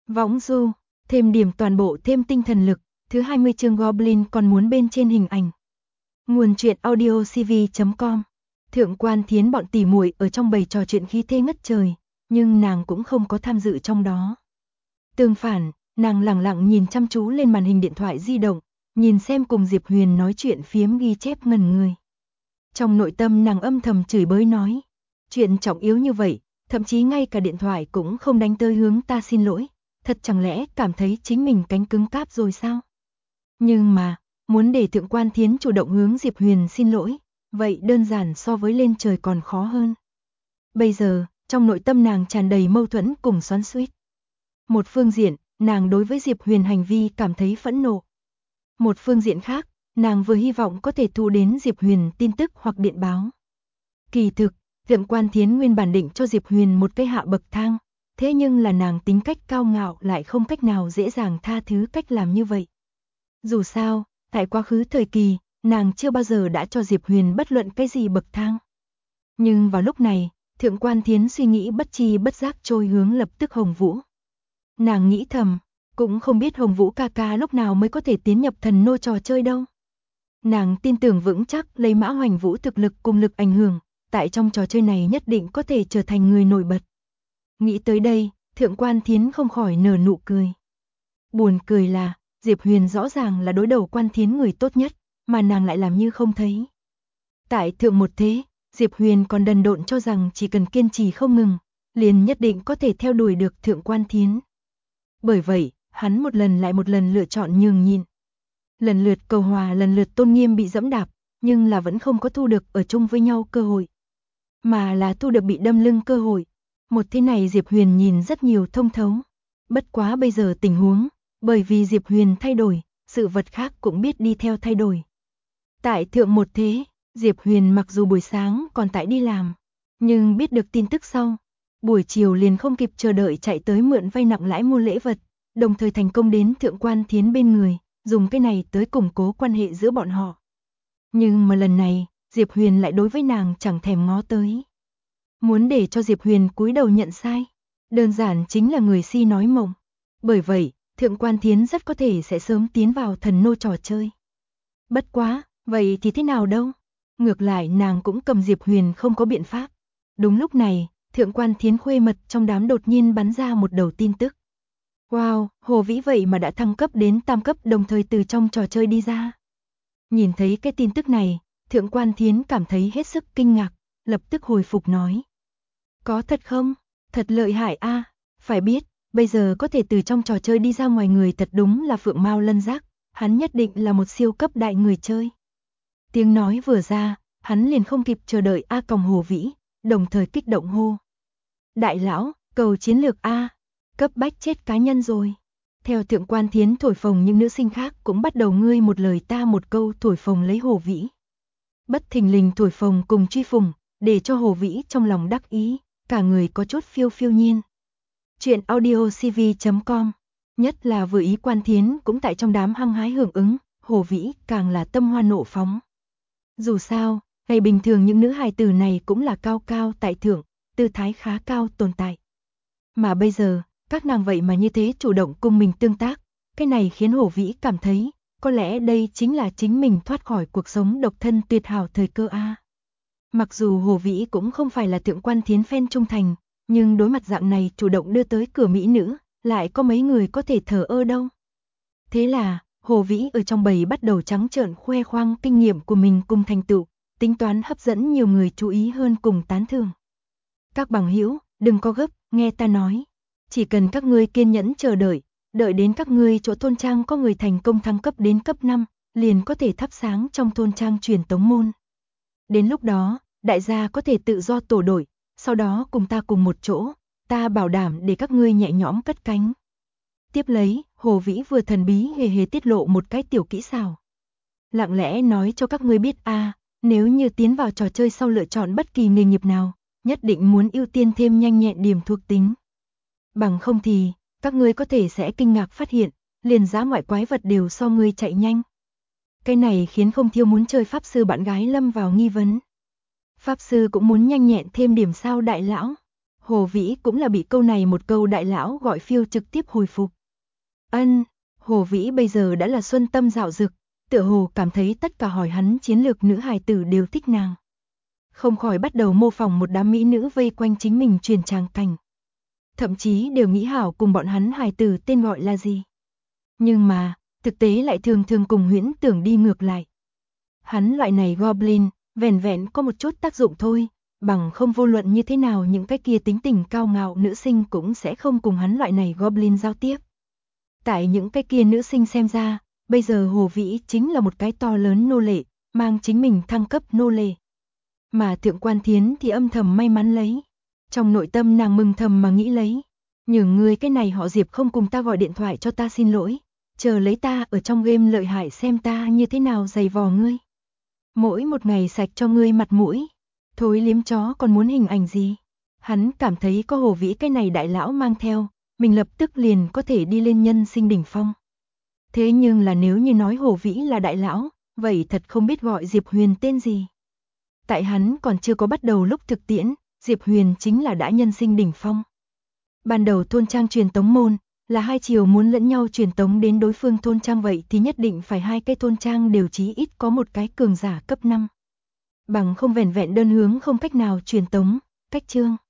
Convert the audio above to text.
Võng du, thêm điểm toàn bộ thêm tinh thần lực, thứ 20 chương Goblin còn muốn bên trên hình ảnh. Nguồn truyện audiocv.com. Thượng Quan Thiến bọn tỉ muội ở trong bầy trò chuyện khí thế ngất trời, nhưng nàng cũng không có tham dự trong đó. Tương phản, nàng lẳng lặng nhìn chăm chú lên màn hình điện thoại di động, nhìn xem cùng Diệp Huyền nói chuyện phiếm ghi chép ngẩn người. Trong nội tâm nàng âm thầm chửi bới nói, chuyện trọng yếu như vậy, thậm chí ngay cả điện thoại cũng không đánh tới hướng ta xin lỗi, thật chẳng lẽ cảm thấy chính mình cánh cứng cáp rồi sao? Nhưng mà, muốn để Thượng Quan Thiến chủ động hướng Diệp Huyền xin lỗi, vậy đơn giản so với lên trời còn khó hơn. Bây giờ, trong nội tâm nàng tràn đầy mâu thuẫn cùng xoắn xuýt. Một phương diện, nàng đối với Diệp Huyền hành vi cảm thấy phẫn nộ. Một phương diện khác, nàng vừa hy vọng có thể thu đến Diệp Huyền tin tức hoặc điện báo. Kỳ thực, Thượng Quan Thiến nguyên bản định cho Diệp Huyền một cái hạ bậc thang, thế nhưng là nàng tính cách cao ngạo lại không cách nào dễ dàng tha thứ cách làm như vậy. Dù sao, tại quá khứ thời kỳ, nàng chưa bao giờ đã cho Diệp Huyền bất luận cái gì bậc thang. Nhưng vào lúc này, Thượng Quan Thiến suy nghĩ bất chi bất giác trôi hướng lập tức Hồng Vũ. Nàng nghĩ thầm, cũng không biết Hồng Vũ ca ca lúc nào mới có thể tiến nhập thần nô trò chơi đâu. Nàng tin tưởng vững chắc lấy Mã Hoành Vũ thực lực cùng lực ảnh hưởng, tại trong trò chơi này nhất định có thể trở thành người nổi bật. Nghĩ tới đây, Thượng Quan Thiến không khỏi nở nụ cười. Buồn cười là, Diệp Huyền rõ ràng là đối đầu Quan Thiến người tốt nhất, mà nàng lại làm như không thấy. Tại thượng một thế, Diệp Huyền còn đần độn cho rằng chỉ cần kiên trì không ngừng, liền nhất định có thể theo đuổi được Thượng Quan Thiến. Bởi vậy, hắn một lần lại một lần lựa chọn nhường nhịn. Lần lượt cầu hòa, lần lượt tôn nghiêm bị dẫm đạp, nhưng là vẫn không có thu được ở chung với nhau cơ hội. Mà là thu được bị đâm lưng cơ hội. Một thế này Diệp Huyền nhìn rất nhiều thông thấu. Bất quá bây giờ tình huống, bởi vì Diệp Huyền thay đổi, sự vật khác cũng biết đi theo thay đổi. Tại thượng một thế, Diệp Huyền mặc dù buổi sáng còn tại đi làm, nhưng biết được tin tức sau, buổi chiều liền không kịp chờ đợi chạy tới mượn vay nặng lãi mua lễ vật, đồng thời thành công đến Thượng Quan Thiến bên người, dùng cái này tới củng cố quan hệ giữa bọn họ. Nhưng mà lần này, Diệp Huyền lại đối với nàng chẳng thèm ngó tới. Muốn để cho Diệp Huyền cúi đầu nhận sai, đơn giản chính là người si nói mộng. Bởi vậy, Thượng Quan Thiến rất có thể sẽ sớm tiến vào thần nô trò chơi. Bất quá, vậy thì thế nào đâu? Ngược lại nàng cũng cầm Diệp Huyền không có biện pháp. Đúng lúc này, Thượng Quan Thiến khuê mật trong đám đột nhiên bắn ra một đầu tin tức. Wow, Hồ Vĩ vậy mà đã thăng cấp đến tam cấp đồng thời từ trong trò chơi đi ra. Nhìn thấy cái tin tức này, Thượng Quan Thiến cảm thấy hết sức kinh ngạc, lập tức hồi phục nói. Có thật không? Thật lợi hại a. Phải biết, bây giờ có thể từ trong trò chơi đi ra ngoài người thật đúng là Phượng Mao Lân Giác, hắn nhất định là một siêu cấp đại người chơi. Tiếng nói vừa ra, hắn liền không kịp chờ đợi A Còng Hồ Vĩ, đồng thời kích động hô. Đại lão, cầu chiến lược A, cấp bách chết cá nhân rồi. Theo Thượng Quan Thiến thổi phồng những nữ sinh khác cũng bắt đầu ngươi một lời ta một câu thổi phồng lấy Hồ Vĩ. Bất thình lình thổi phồng cùng truy phùng, để cho Hồ Vĩ trong lòng đắc ý, cả người có chút phiêu phiêu nhiên. Chuyện audiocv.com. Nhất là vừa ý Quan Thiến cũng tại trong đám hăng hái hưởng ứng, Hồ Vĩ càng là tâm hoa nộ phóng. Dù sao, ngày bình thường những nữ hài tử này cũng là cao cao tại thượng, tư thái khá cao tồn tại. Mà bây giờ, các nàng vậy mà như thế chủ động cùng mình tương tác, cái này khiến Hồ Vĩ cảm thấy, có lẽ đây chính là chính mình thoát khỏi cuộc sống độc thân tuyệt hảo thời cơ a. Mặc dù Hồ Vĩ cũng không phải là Thượng Quan Thiến fan trung thành, nhưng đối mặt dạng này chủ động đưa tới cửa mỹ nữ, lại có mấy người có thể thờ ơ đâu. Thế là, Hồ Vĩ ở trong bầy bắt đầu trắng trợn khoe khoang kinh nghiệm của mình cùng thành tựu, tính toán hấp dẫn nhiều người chú ý hơn cùng tán thưởng. Các bằng hữu, đừng có gấp, nghe ta nói. Chỉ cần các ngươi kiên nhẫn chờ đợi, đợi đến các ngươi chỗ thôn trang có người thành công thăng cấp đến cấp 5, liền có thể thắp sáng trong thôn trang truyền tống môn. Đến lúc đó, đại gia có thể tự do tổ đội, sau đó cùng ta cùng một chỗ, ta bảo đảm để các ngươi nhẹ nhõm cất cánh. Tiếp lấy, Hồ Vĩ vừa thần bí hề hề tiết lộ một cái tiểu kỹ xảo. Lặng lẽ nói cho các ngươi biết nếu như tiến vào trò chơi sau lựa chọn bất kỳ nghề nghiệp nào, nhất định muốn ưu tiên thêm nhanh nhẹn điểm thuộc tính. Bằng không thì, các ngươi có thể sẽ kinh ngạc phát hiện, liền dã ngoại quái vật đều so ngươi chạy nhanh. Cái này khiến Không Thiêu muốn chơi pháp sư bạn gái lâm vào nghi vấn. Pháp sư cũng muốn nhanh nhẹn thêm điểm sao đại lão? Hồ Vĩ cũng là bị câu này một câu đại lão gọi phiêu trực tiếp hồi phục. Hồ Vĩ bây giờ đã là xuân tâm dạo dực, tựa hồ cảm thấy tất cả hỏi hắn chiến lược nữ hài tử đều thích nàng. Không khỏi bắt đầu mô phỏng một đám mỹ nữ vây quanh chính mình truyền tràng cảnh. Thậm chí đều nghĩ hảo cùng bọn hắn hài tử tên gọi là gì. Nhưng mà, thực tế lại thường thường cùng huyễn tưởng đi ngược lại. Hắn loại này Goblin, vẻn vẹn có một chút tác dụng thôi, bằng không vô luận như thế nào những cái kia tính tình cao ngạo nữ sinh cũng sẽ không cùng hắn loại này Goblin giao tiếp. Tại những cái kia nữ sinh xem ra, bây giờ Hồ Vĩ chính là một cái to lớn nô lệ, mang chính mình thăng cấp nô lệ. Mà Thượng Quan Thiến thì âm thầm may mắn lấy. Trong nội tâm nàng mừng thầm mà nghĩ lấy. Nhường ngươi cái này họ Diệp không cùng ta gọi điện thoại cho ta xin lỗi. Chờ lấy ta ở trong game lợi hại xem ta như thế nào giày vò ngươi. Mỗi một ngày sạch cho ngươi mặt mũi. Thối liếm chó còn muốn hình ảnh gì? Hắn cảm thấy có Hồ Vĩ cái này đại lão mang theo, mình lập tức liền có thể đi lên nhân sinh đỉnh phong. Thế nhưng là nếu như nói Hồ Vĩ là đại lão, vậy thật không biết gọi Diệp Huyền tên gì. Tại hắn còn chưa có bắt đầu lúc thực tiễn, Diệp Huyền chính là đã nhân sinh đỉnh phong. Ban đầu thôn trang truyền tống môn, là hai chiều muốn lẫn nhau truyền tống đến đối phương thôn trang vậy thì nhất định phải hai cái thôn trang đều chí ít có một cái cường giả cấp 5. Bằng không vẻn vẹn đơn hướng không cách nào truyền tống, cách chương.